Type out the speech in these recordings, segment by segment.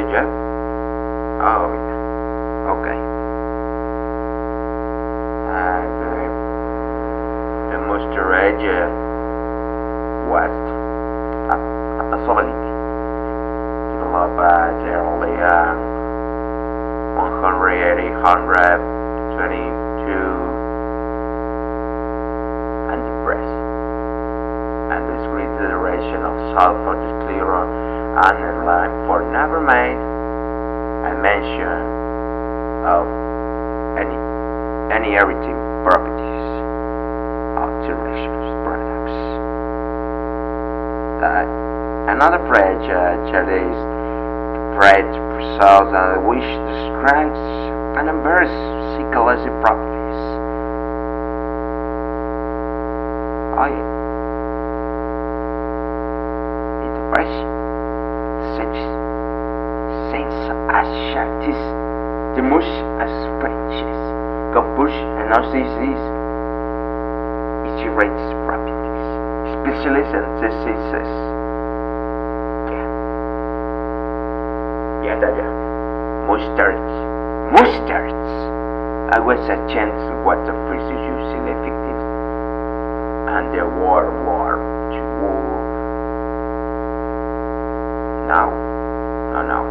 Yep. Oh, yeah. Okay. And the Monster Edge was a facility developed by the early 122 and the press and this great iteration of sulfur scleron and lime for never made a mention of any aerating properties of terrestrial products. Another phrase that is the phrase precise which describes an embarrassed psychological properties. Oh yeah. In the phrase, sense as shactis, the mush as branches, compush analysis, iterates properties, specialist and diseases. Yeah, mustards. I was a chance what the phrase is usually effective and the war to war. Now, no.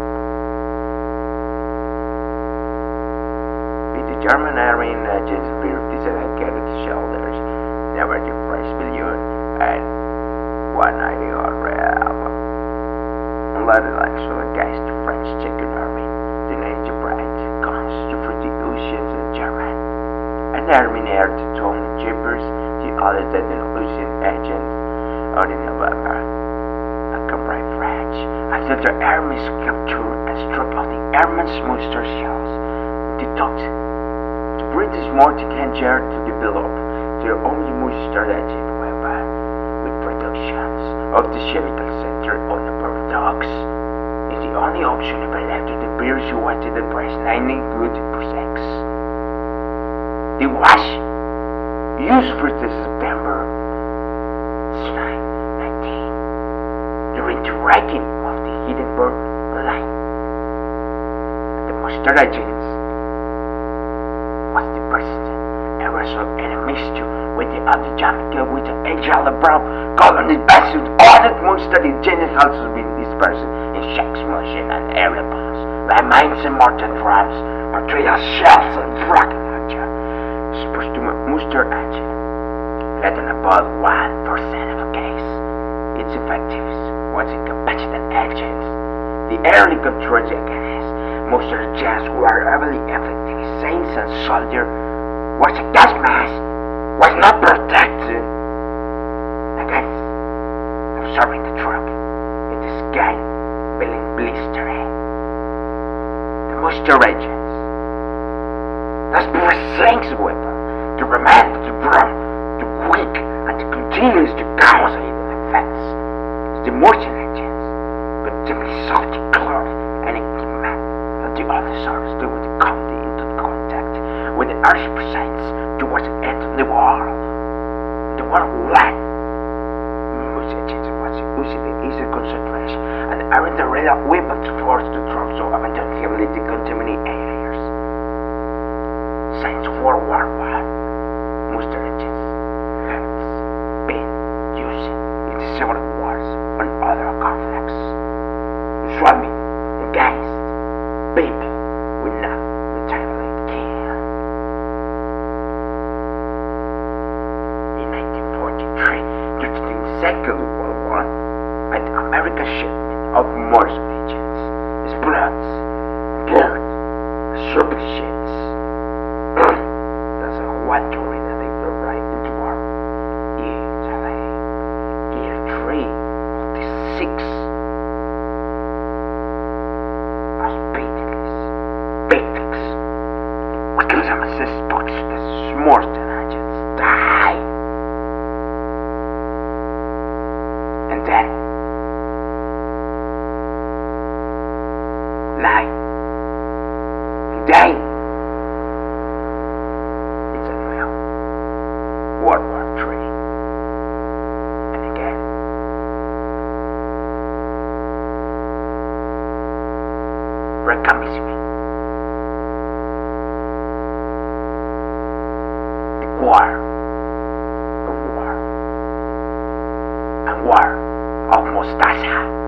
With the German Army agents built carried shoulders, never the price billion and 190 or Later actually against the French Second Army, the Nature Brand comes to free the oceans and German. An army near to Tom Jeepers, the other than an ocean agent on in November. A comrade French, after the army's capture and struck of the airman's monster shells, they thought the British Martin dared to develop their own monster agent weapon with productions of the chemical center on the docks is the only option available to the beers who wanted the price 90 good per sex. The wash used for the September 19 during the writing of the Hindenburg line. The monster agents was the president and wrestled enemies to with the other Jamaica with the agile brown colony based all that monster in genitals has been dispersed in shacks, motion and aerial bombs, like mines and mortar drums, material shells and rocket launcher. Supposed to monster agent, less than about 1% of a case. Its effectiveness was incapacitated agents. The early controls against monster agents were heavily effective. Saints and soldier was a gas mask. Was not protected against absorbing the drug in the sky, feeling blistering. The monster agents. That's precise weapon to remain to burn, to quick, and to continuous to cause hidden effects. The motion agents could simply salty cloth and equipment that the other source they would come into contact with the earth's presence towards the end of the war. The war line. Most agents was usually easy concentration and aren't the radar weapons towards the drugs so abandoned heavily contaminated areas. Since World War I, most agents has been used in several wars and other conflicts. Swamming against people will not retaliate kill. In 1943, during the Second World War, an American shipment of Morse agents explodes, blood, serpent shits. That's a wondering that they go right into war. Italy, year 3 of the 6 hospitals, victims, because I'm a suspect that more than I just die. And then, lie. And then, it's a real World War III. And again, Recamisme, the war, and war of Mostaza.